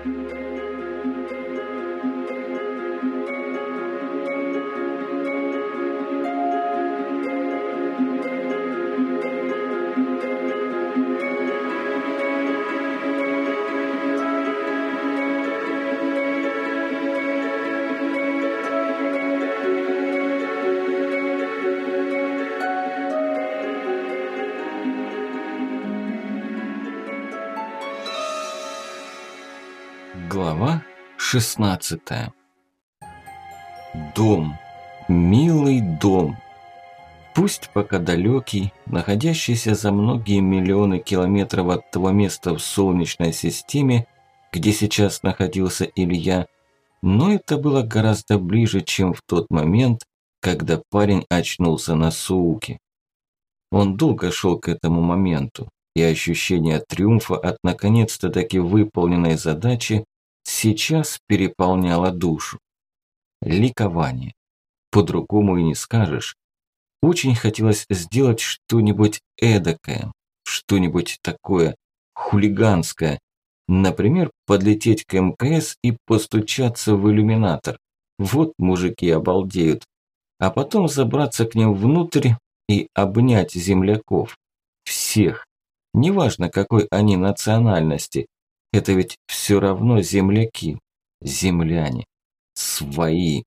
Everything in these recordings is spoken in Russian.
Глава 16. Дом. Милый дом. Пусть пока далекий, находящийся за многие миллионы километров от того места в Солнечной системе, где сейчас находился Илья, но это было гораздо ближе, чем в тот момент, когда парень очнулся на Сууке. Он долго шел к этому моменту, и ощущение триумфа от наконец-то таки выполненной задачи сейчас переполняло душу. Ликование. По-другому и не скажешь. Очень хотелось сделать что-нибудь эдакое, что-нибудь такое хулиганское. Например, подлететь к МКС и постучаться в иллюминатор. Вот мужики обалдеют. А потом забраться к ним внутрь и обнять земляков. Всех. Неважно, какой они национальности. Это ведь все равно земляки. Земляне. Свои.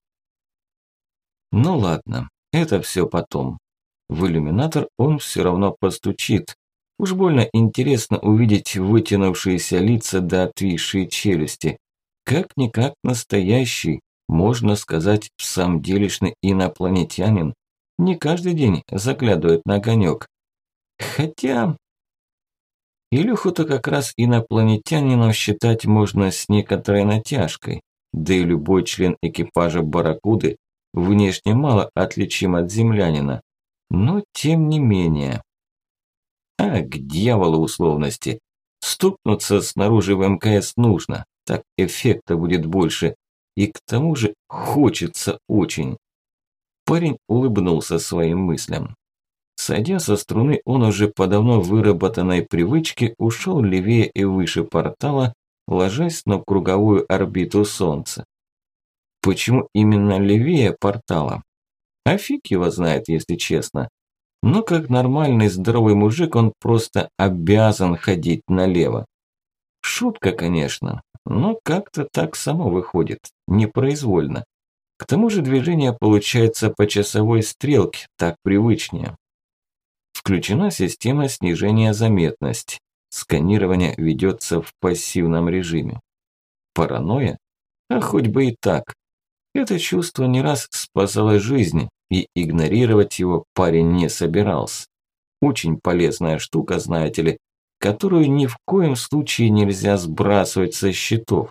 Ну ладно, это все потом. В иллюминатор он все равно постучит. Уж больно интересно увидеть вытянувшиеся лица да отвисшие челюсти. Как-никак настоящий, можно сказать, в самом делешный инопланетянин. Не каждый день заглядывает на огонек. Хотя... Илюху-то как раз инопланетянином считать можно с некоторой натяжкой. Да и любой член экипажа «Барракуды» внешне мало отличим от землянина. Но тем не менее. А к дьяволу условности. Стукнуться снаружи в МКС нужно. Так эффекта будет больше. И к тому же хочется очень. Парень улыбнулся своим мыслям. Сойдя со струны, он уже по давно выработанной привычке ушел левее и выше портала, ложась на круговую орбиту Солнца. Почему именно левее портала? А фиг его знает, если честно. Но как нормальный здоровый мужик он просто обязан ходить налево. Шутка, конечно, но как-то так само выходит, непроизвольно. К тому же движение получается по часовой стрелке, так привычнее. Включена система снижения заметности. Сканирование ведется в пассивном режиме. Паранойя? А хоть бы и так. Это чувство не раз спасало жизнь, и игнорировать его парень не собирался. Очень полезная штука, знаете ли, которую ни в коем случае нельзя сбрасывать со счетов.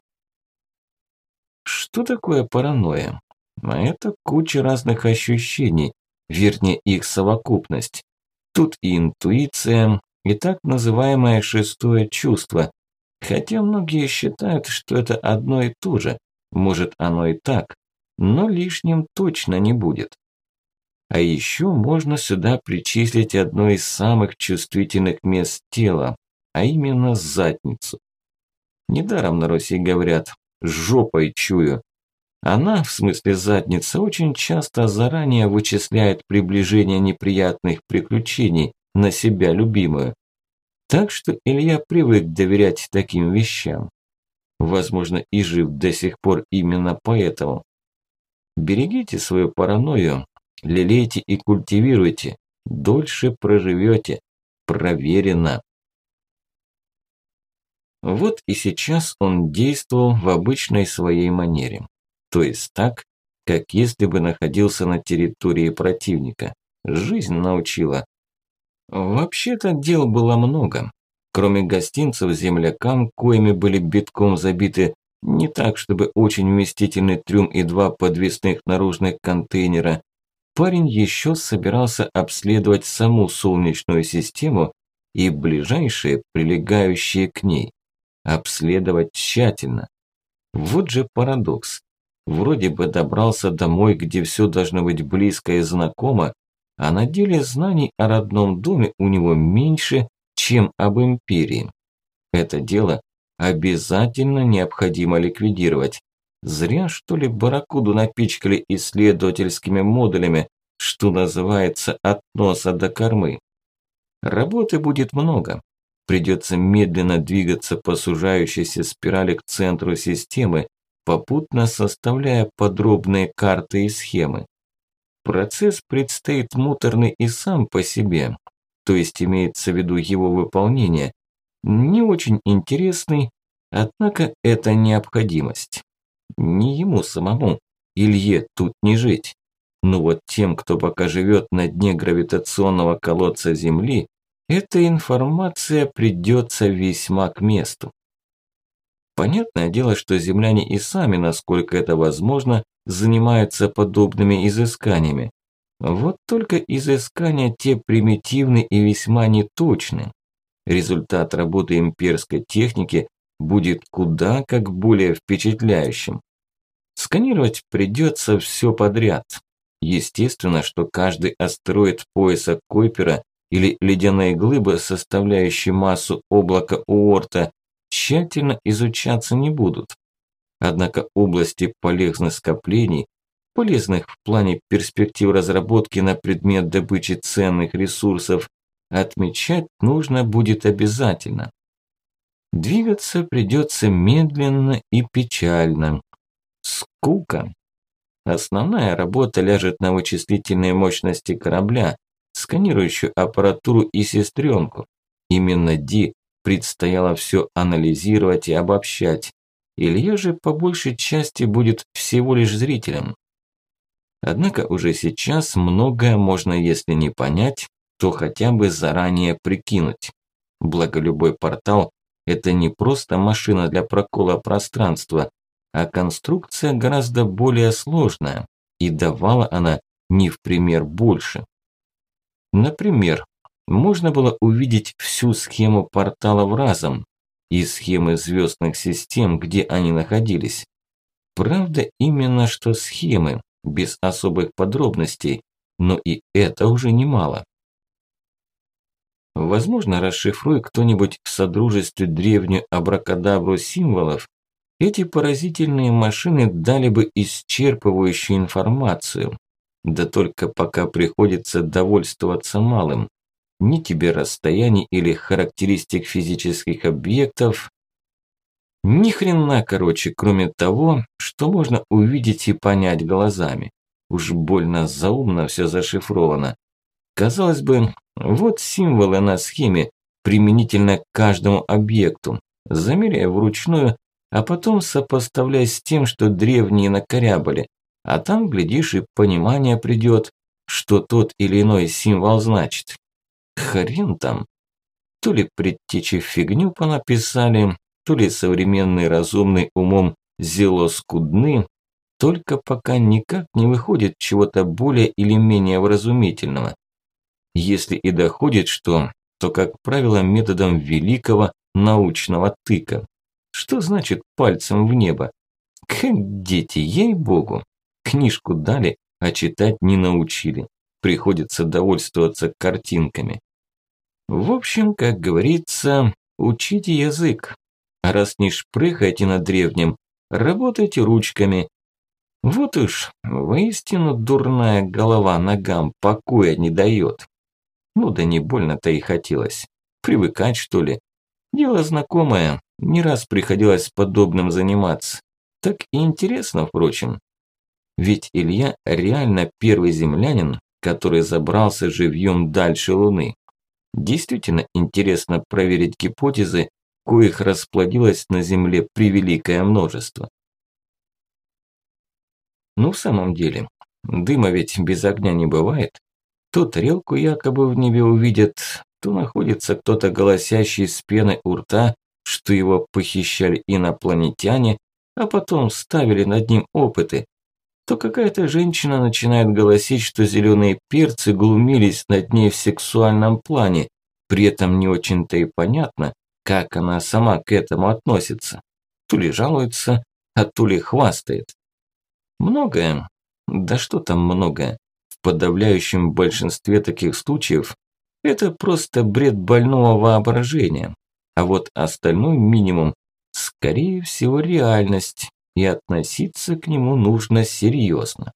Что такое паранойя? Это куча разных ощущений, вернее их совокупность. Тут и интуиция, и так называемое шестое чувство. Хотя многие считают, что это одно и то же. Может, оно и так, но лишним точно не будет. А еще можно сюда причислить одно из самых чувствительных мест тела, а именно задницу. Недаром на Руси говорят «жопой чую». Она, в смысле задница, очень часто заранее вычисляет приближение неприятных приключений на себя любимую. Так что Илья привык доверять таким вещам. Возможно, и жив до сих пор именно поэтому. Берегите свою паранойю, лелейте и культивируйте, дольше проживете. Проверено. Вот и сейчас он действовал в обычной своей манере. То есть так, как если бы находился на территории противника. Жизнь научила. Вообще-то дел было много. Кроме гостинцев землякам, коими были битком забиты не так, чтобы очень вместительный трюм и 2 подвесных наружных контейнера, парень еще собирался обследовать саму Солнечную систему и ближайшие, прилегающие к ней. Обследовать тщательно. Вот же парадокс. Вроде бы добрался домой, где все должно быть близко и знакомо, а на деле знаний о родном доме у него меньше, чем об империи. Это дело обязательно необходимо ликвидировать. Зря, что ли, барракуду напичкали исследовательскими модулями, что называется, от носа до кормы. Работы будет много. Придется медленно двигаться по сужающейся спирали к центру системы, попутно составляя подробные карты и схемы. Процесс предстоит муторный и сам по себе, то есть имеется в виду его выполнение, не очень интересный, однако это необходимость. Не ему самому, Илье, тут не жить. Но вот тем, кто пока живет на дне гравитационного колодца Земли, эта информация придется весьма к месту. Понятное дело, что земляне и сами, насколько это возможно, занимаются подобными изысканиями. Вот только изыскания те примитивны и весьма неточны. Результат работы имперской техники будет куда как более впечатляющим. Сканировать придется все подряд. Естественно, что каждый астероид пояса Койпера или ледяные глыбы, составляющие массу облака Уорта, тщательно изучаться не будут. Однако области полезных скоплений, полезных в плане перспектив разработки на предмет добычи ценных ресурсов, отмечать нужно будет обязательно. Двигаться придется медленно и печально. Скука. Основная работа ляжет на вычислительные мощности корабля, сканирующую аппаратуру и сестренку. Именно Ди предстояло все анализировать и обобщать. Илья же по большей части будет всего лишь зрителем. Однако уже сейчас многое можно, если не понять, то хотя бы заранее прикинуть. Благо любой портал – это не просто машина для прокола пространства, а конструкция гораздо более сложная, и давала она не в пример больше. Например, можно было увидеть всю схему порталов разом и схемы звездных систем, где они находились. Правда, именно что схемы, без особых подробностей, но и это уже немало. Возможно, расшифруй кто-нибудь в содружестве древнюю абракадабру символов, эти поразительные машины дали бы исчерпывающую информацию. Да только пока приходится довольствоваться малым. Ни тебе расстояний или характеристик физических объектов, ни хрена, короче, кроме того, что можно увидеть и понять глазами. Уж больно заумно все зашифровано. Казалось бы, вот символы на схеме, применительно к каждому объекту, замеряя вручную, а потом сопоставляй с тем, что древние накорябали, а там, глядишь, и понимание придет, что тот или иной символ значит. Хрен там. То ли предтечи фигню понаписали, то ли современный разумный умом зело скудны, только пока никак не выходит чего-то более или менее вразумительного. Если и доходит что, то, как правило, методом великого научного тыка. Что значит пальцем в небо? Как дети, ей-богу. Книжку дали, а читать не научили. Приходится довольствоваться картинками. В общем, как говорится, учите язык. А раз не шпрыхайте на древнем, работайте ручками. Вот уж, воистину дурная голова ногам покоя не дает. Ну да не больно-то и хотелось. Привыкать, что ли? Дело знакомое, не раз приходилось подобным заниматься. Так и интересно, впрочем. Ведь Илья реально первый землянин, который забрался живьем дальше Луны. Действительно интересно проверить гипотезы, коих расплодилось на Земле превеликое множество. Ну, в самом деле, дыма ведь без огня не бывает. То тарелку якобы в небе увидят, то находится кто-то голосящий с пеной у рта, что его похищали инопланетяне, а потом ставили над ним опыты. То какая-то женщина начинает голосить, что зеленые перцы глумились над ней в сексуальном плане, при этом не очень-то и понятно, как она сама к этому относится. То ли жалуется, а то ли хвастает. Многое, да что там многое, в подавляющем большинстве таких случаев это просто бред больного воображения, а вот остальной минимум скорее всего, реальность, и относиться к нему нужно серьезно.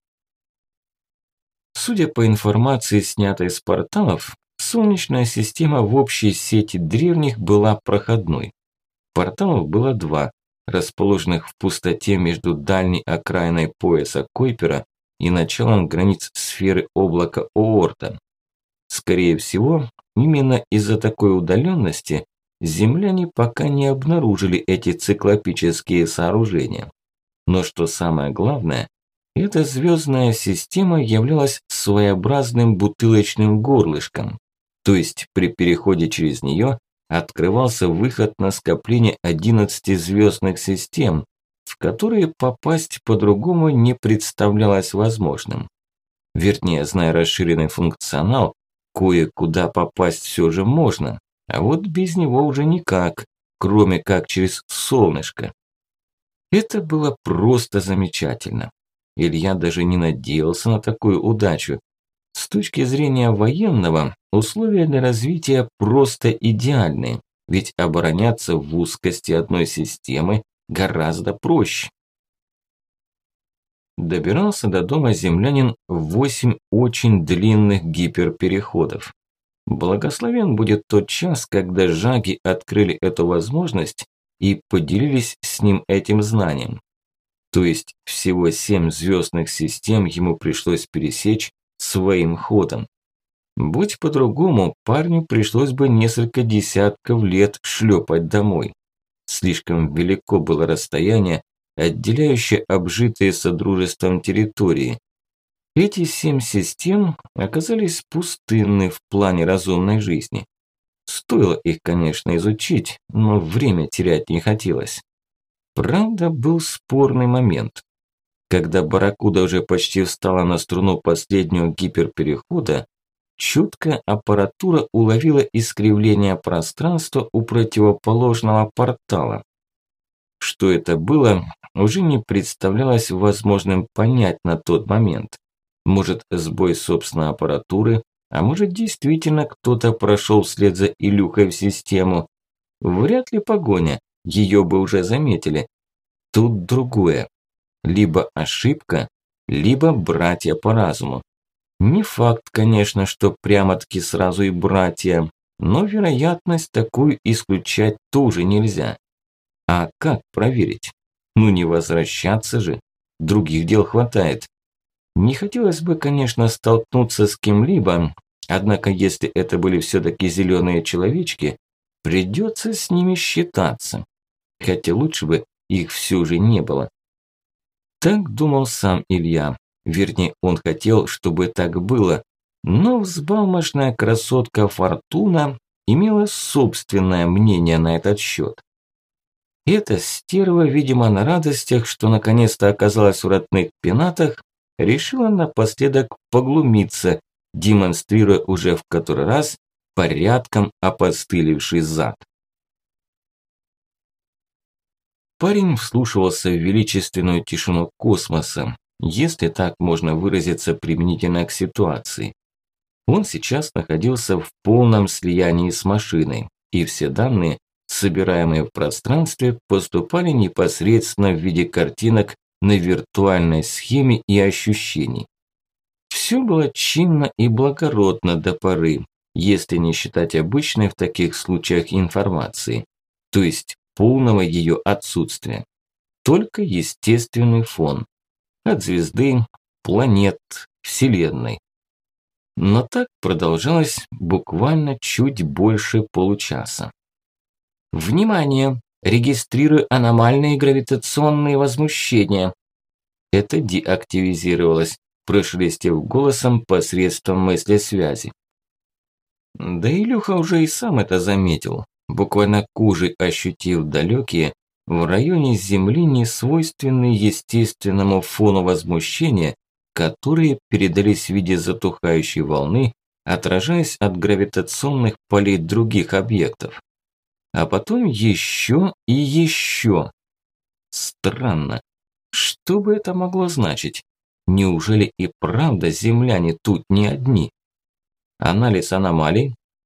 Судя по информации, снятой с порталов, Солнечная система в общей сети древних была проходной. Порталов было два, расположенных в пустоте между дальней окраиной пояса Койпера и началом границ сферы облака Оорта. Скорее всего, именно из-за такой удаленности земляне пока не обнаружили эти циклопические сооружения. Но что самое главное, эта звездная система являлась своеобразным бутылочным горлышком, то есть при переходе через нее открывался выход на скопление 11 звездных систем, в которые попасть по-другому не представлялось возможным. Вернее, зная расширенный функционал, кое-куда попасть все же можно, а вот без него уже никак, кроме как через солнышко. Это было просто замечательно. Илья даже не надеялся на такую удачу. С точки зрения военного, условия для развития просто идеальные, ведь обороняться в узкости одной системы гораздо проще. Добирался до дома землянин в 8 очень длинных гиперпереходов. Благословен будет тот час, когда жаги открыли эту возможность и поделились с ним этим знанием. То есть всего 7 звездных систем ему пришлось пересечь своим ходом. Будь по-другому, парню пришлось бы несколько десятков лет шлепать домой. Слишком велико было расстояние, отделяющее обжитые содружеством территории. Эти 7 систем оказались пустынны в плане разумной жизни. Стоило их, конечно, изучить, но время терять не хотелось. Правда, был спорный момент. Когда барракуда уже почти встала на струну последнего гиперперехода, чуткая аппаратура уловила искривление пространства у противоположного портала. Что это было, уже не представлялось возможным понять на тот момент. Может, сбой собственной аппаратуры, а может, действительно кто-то прошел вслед за Илюхой в систему. Вряд ли погоня, ее бы уже заметили. Тут другое. Либо ошибка, либо братья по разуму. Не факт, конечно, что прямо-таки сразу и братья, но вероятность такую исключать тоже нельзя. А как проверить? Ну не возвращаться же, других дел хватает. Не хотелось бы, конечно, столкнуться с кем-либо, однако если это были все-таки зеленые человечки, придется с ними считаться. Хотя лучше бы их все же не было. Так думал сам Илья. Вернее, он хотел, чтобы так было. Но взбалмошная красотка Фортуна имела собственное мнение на этот счет. Эта стерва, видимо, на радостях, что наконец-то оказалась в родных пенатах, решила напоследок поглумиться, демонстрируя уже в который раз порядком опостылевший зад. Парень вслушивался в величественную тишину космоса, если так можно выразиться применительно к ситуации. Он сейчас находился в полном слиянии с машиной, и все данные, собираемые в пространстве, поступали непосредственно в виде картинок на виртуальной схеме и ощущений. Все было чинно и благородно до поры, если не считать обычной в таких случаях информации, то есть полного ее отсутствия. Только естественный фон. От звезды, планет, Вселенной. Но так продолжалось буквально чуть больше получаса. Внимание! Регистрирую аномальные гравитационные возмущения. Это деактивизировалось, прошелестев голосом посредством мыслесвязи. Да Илюха уже и сам это заметил, буквально кожей ощутив далекие, в районе Земли несвойственные естественному фону возмущения, которые передались в виде затухающей волны, отражаясь от гравитационных полей других объектов. А потом еще и еще. Странно. Что бы это могло значить? Неужели и правда земляне тут не одни? Анализ аномалий?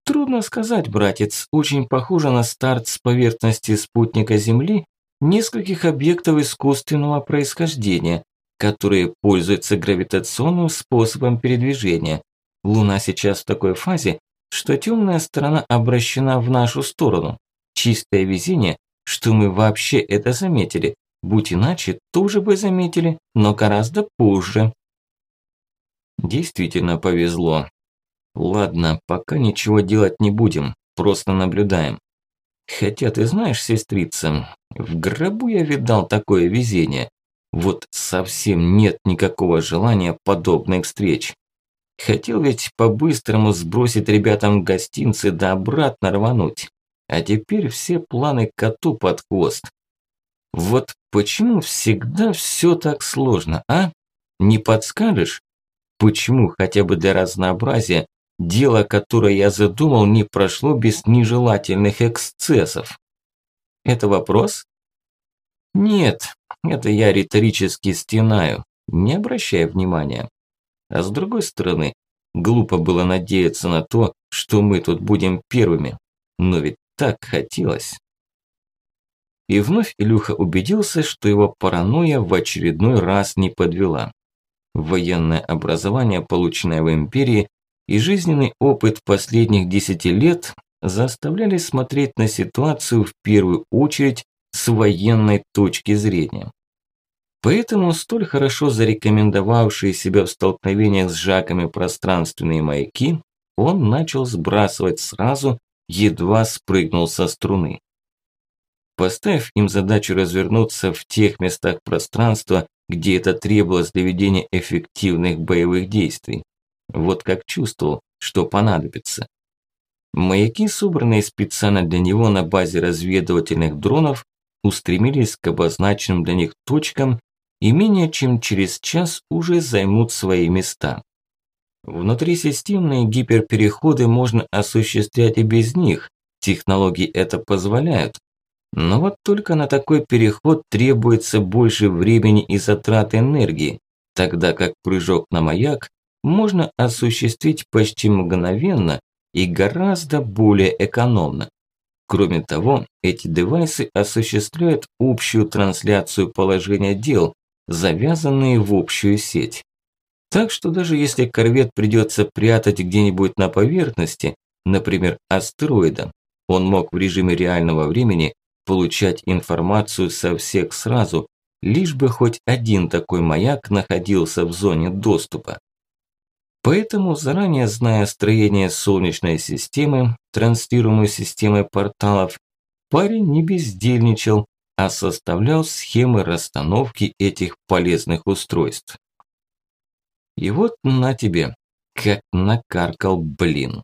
Трудно сказать, братец. Очень похоже на старт с поверхности спутника Земли нескольких объектов искусственного происхождения, которые пользуются гравитационным способом передвижения. Луна сейчас в такой фазе, что темная сторона обращена в нашу сторону. Чистое везение, что мы вообще это заметили. Будь иначе, тоже бы заметили, но гораздо позже. Действительно повезло. Ладно, пока ничего делать не будем, просто наблюдаем. Хотя ты знаешь, сестрица, в гробу я видал такое везение. Вот совсем нет никакого желания подобных встреч. Хотел ведь по-быстрому сбросить ребятам гостинцы да обратно рвануть. А теперь все планы коту под хвост. Вот почему всегда все так сложно, а? Не подскажешь? Почему хотя бы для разнообразия дело, которое я задумал, не прошло без нежелательных эксцессов? Это вопрос? Нет, это я риторически стенаю, не обращая внимания. А с другой стороны, глупо было надеяться на то, что мы тут будем первыми. Но ведь так хотелось. И вновь Илюха убедился, что его паранойя в очередной раз не подвела. Военное образование, полученное в империи, и жизненный опыт последних 10 лет заставляли смотреть на ситуацию в первую очередь с военной точки зрения. Поэтому столь хорошо зарекомендовавшие себя в столкновениях с Жаками пространственные маяки он начал сбрасывать сразу, едва спрыгнул со струны. Поставив им задачу развернуться в тех местах пространства, где это требовалось для ведения эффективных боевых действий. Вот как чувствовал, что понадобится. Маяки, собранные специально для него на базе разведывательных дронов, устремились к обозначенным для них точкам и менее чем через час уже займут свои места. Внутрисистемные гиперпереходы можно осуществлять и без них, технологии это позволяют. Но вот только на такой переход требуется больше времени и затрат энергии, тогда как прыжок на маяк можно осуществить почти мгновенно и гораздо более экономно. Кроме того, эти девайсы осуществляют общую трансляцию положения дел, завязанные в общую сеть. Так что даже если корвет придется прятать где-нибудь на поверхности, например, астероида, он мог в режиме реального времени получать информацию со всех сразу, лишь бы хоть один такой маяк находился в зоне доступа. Поэтому, заранее зная строение Солнечной системы, транслируемой системой порталов, парень не бездельничал, а составлял схемы расстановки этих полезных устройств. И вот на тебе, как накаркал, блин.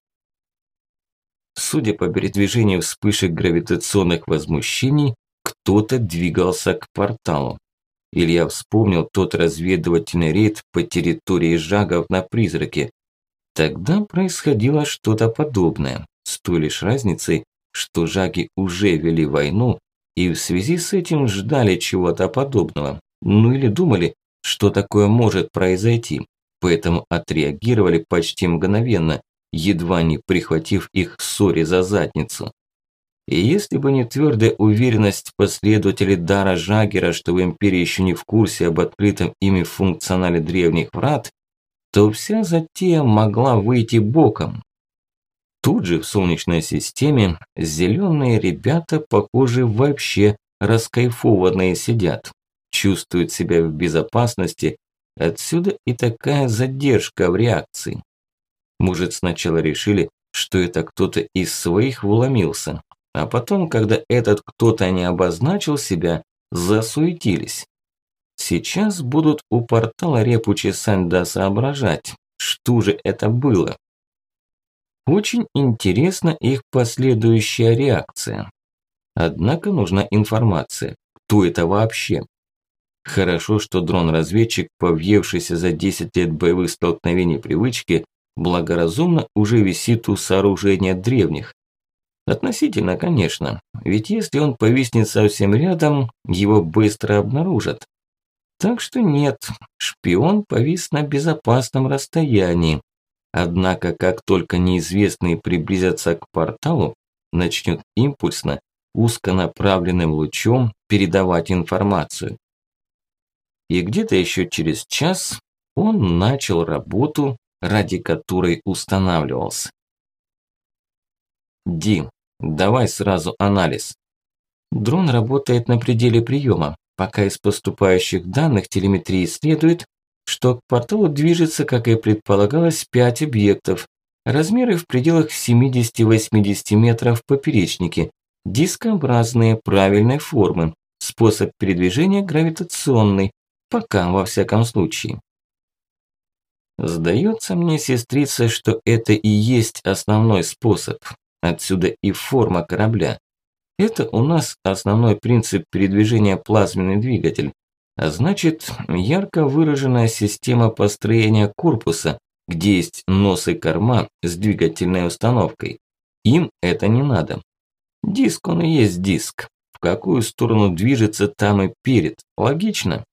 Судя по передвижению вспышек гравитационных возмущений, кто-то двигался к порталу. Илья вспомнил тот разведывательный рейд по территории Жагов на Призраке. Тогда происходило что-то подобное, с той лишь разницей, что Жаги уже вели войну и в связи с этим ждали чего-то подобного, ну или думали, что такое может произойти, поэтому отреагировали почти мгновенно, едва не прихватив их к ссоре за задницу. И если бы не твердая уверенность последователей Дара Жагера, что в Империи еще не в курсе об открытом ими функционале древних врат, то вся затея могла выйти боком. Тут же в Солнечной системе зеленые ребята, похоже, вообще раскайфованные сидят, чувствуют себя в безопасности, отсюда и такая задержка в реакции. Может, сначала решили, что это кто-то из своих вломился, а потом, когда этот кто-то не обозначил себя, засуетились. Сейчас будут у портала репу чесать да соображать, что же это было. Очень интересна их последующая реакция. Однако нужна информация, кто это вообще. Хорошо, что дрон-разведчик, повъевшийся за 10 лет боевых столкновений привычки, благоразумно уже висит у сооружения древних. Относительно, конечно, ведь если он повиснет совсем рядом, его быстро обнаружат. Так что нет, шпион повис на безопасном расстоянии. Однако, как только неизвестные приблизятся к порталу, начнет импульсно, узконаправленным лучом передавать информацию. И где-то еще через час он начал работу, ради которой устанавливался. Ди, давай сразу анализ. Дрон работает на пределе приема, пока из поступающих данных телеметрии следует, что к порталу движется, как и предполагалось, 5 объектов. Размеры в пределах 70-80 метров в поперечнике, дискообразные, правильной формы, способ передвижения гравитационный, пока во всяком случае. Сдается мне, сестрица, что это и есть основной способ. Отсюда и форма корабля. Это у нас основной принцип передвижения плазменный двигатель. А значит, ярко выраженная система построения корпуса, где есть нос и корма с двигательной установкой. Им это не надо. Диск он и есть диск. В какую сторону движется, там и перед. Логично?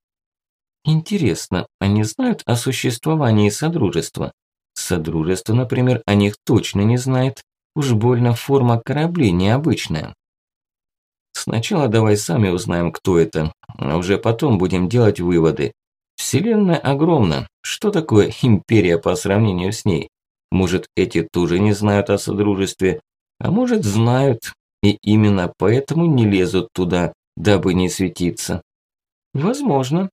Интересно, они знают о существовании Содружества? Содружество, например, о них точно не знает. Уж больно форма кораблей необычная. Сначала давай сами узнаем, кто это, а уже потом будем делать выводы. Вселенная огромна. Что такое империя по сравнению с ней? Может, эти тоже не знают о Содружестве, а может, знают, и именно поэтому не лезут туда, дабы не светиться. Возможно.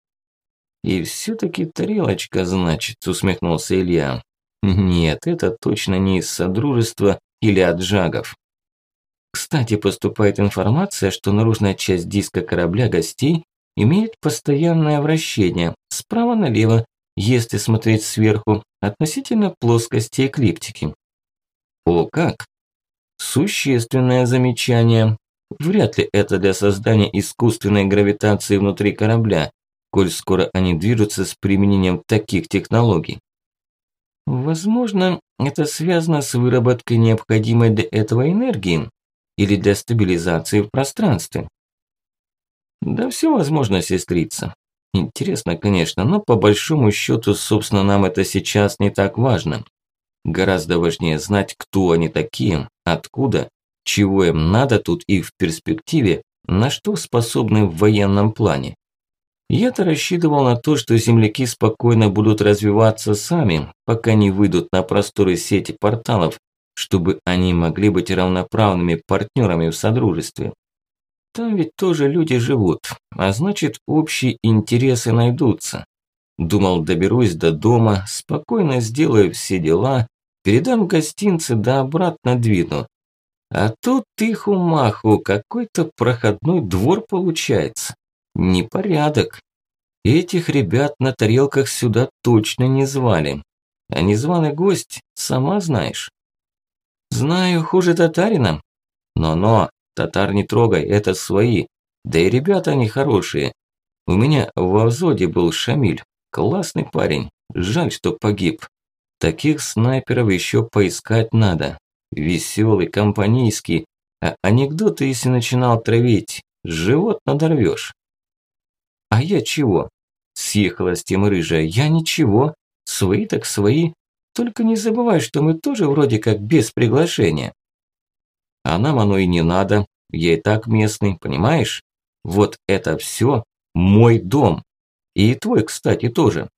И все-таки тарелочка, значит, усмехнулся Илья. Нет, это точно не из Содружества или от Жагов. Кстати, поступает информация, что наружная часть диска корабля гостей имеет постоянное вращение справа налево, если смотреть сверху, относительно плоскости эклиптики. О как! Существенное замечание. Вряд ли это для создания искусственной гравитации внутри корабля, коль скоро они движутся с применением таких технологий. Возможно, это связано с выработкой необходимой для этого энергии или для стабилизации в пространстве. Да все возможно, сестрица. Интересно, конечно, но по большому счету, собственно, нам это сейчас не так важно. Гораздо важнее знать, кто они такие, откуда, чего им надо тут и в перспективе, на что способны в военном плане. Я-то рассчитывал на то, что земляки спокойно будут развиваться сами, пока не выйдут на просторы сети порталов, чтобы они могли быть равноправными партнерами в Содружестве. Там ведь тоже люди живут, а значит, общие интересы найдутся. Думал, доберусь до дома, спокойно сделаю все дела, передам гостинцы да обратно двину. А тут тиху-маху, какой-то проходной двор получается. Непорядок. Этих ребят на тарелках сюда точно не звали. А незваный гость, сама знаешь. Знаю, хуже татарина. Но-но, татар не трогай, это свои. Да и ребята они хорошие. У меня во взводе был Шамиль. Классный парень. Жаль, что погиб. Таких снайперов еще поискать надо. Веселый, компанейский. А анекдоты, если начинал травить, живот надорвешь. А я чего? Съехала с тем рыжая. Я ничего. Свои так свои. Только не забывай, что мы тоже вроде как без приглашения. А нам оно и не надо. Я и так местный, понимаешь? Вот это все мой дом. И твой, кстати, тоже.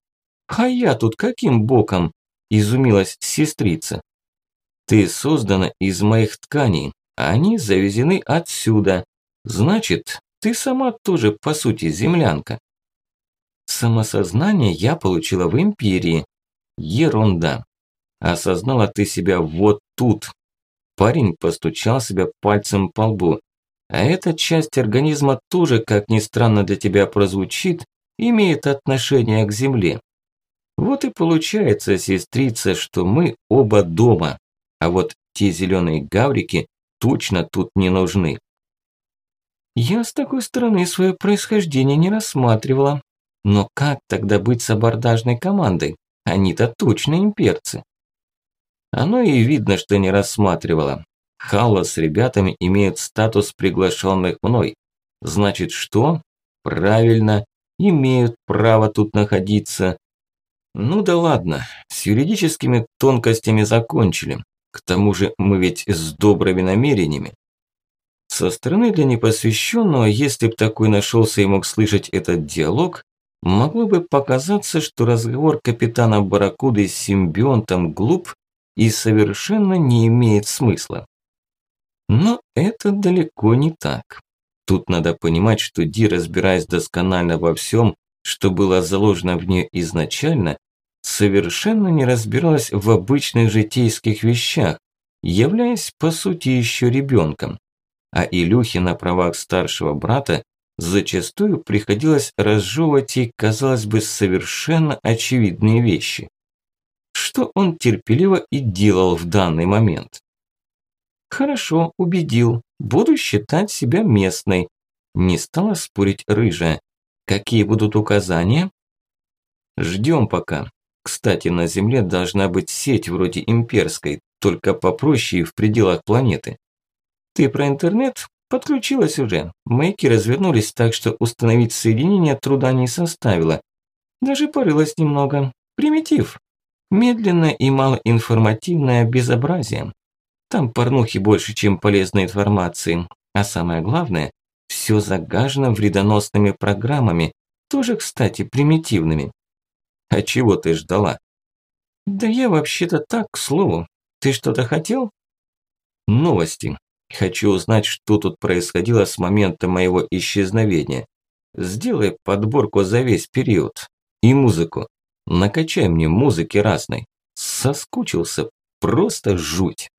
А я тут каким боком? Изумилась сестрица. Ты создана из моих тканей, а они завезены отсюда. Значит, ты сама тоже, по сути, землянка. Самосознание я получила в империи. Ерунда. Осознала ты себя вот тут. Парень постучал себя пальцем по лбу. А эта часть организма тоже, как ни странно для тебя прозвучит, имеет отношение к земле. Вот и получается, сестрица, что мы оба дома. А вот те зеленые гаврики точно тут не нужны. Я с такой стороны свое происхождение не рассматривала. Но как тогда быть с абордажной командой? Они-то точно имперцы. Оно и видно, что не рассматривала. Халла с ребятами имеют статус приглашенных мной. Значит, что? Правильно, имеют право тут находиться. Ну да ладно, с юридическими тонкостями закончили. К тому же мы ведь с добрыми намерениями. Со стороны для непосвященного, если б такой нашелся и мог слышать этот диалог, могло бы показаться, что разговор капитана Барракуды с симбионтом глуп и совершенно не имеет смысла. Но это далеко не так. Тут надо понимать, что Ди, разбираясь досконально во всем, что было заложено в нее изначально, совершенно не разбиралась в обычных житейских вещах, являясь по сути еще ребенком. А Илюхе на правах старшего брата зачастую приходилось разжевывать ей, казалось бы, совершенно очевидные вещи. Что он терпеливо и делал в данный момент. Хорошо, убедил. Буду считать себя местной. Не стала спорить рыжая. Какие будут указания? Ждем пока. Кстати, на Земле должна быть сеть вроде имперской, только попроще и в пределах планеты. Ты про интернет? Подключилась уже. Мейки развернулись так, что установить соединение труда не составило. Даже порылась немного. Примитив. Медленное и малоинформативное безобразие. Там порнухи больше, чем полезной информации. А самое главное, все загажено вредоносными программами, тоже, кстати, примитивными. А чего ты ждала? Да я вообще-то так, к слову. Ты что-то хотел? Новости. Хочу узнать, что тут происходило с момента моего исчезновения. Сделай подборку за весь период. И музыку. Накачай мне музыки разной. Соскучился. Просто жуть.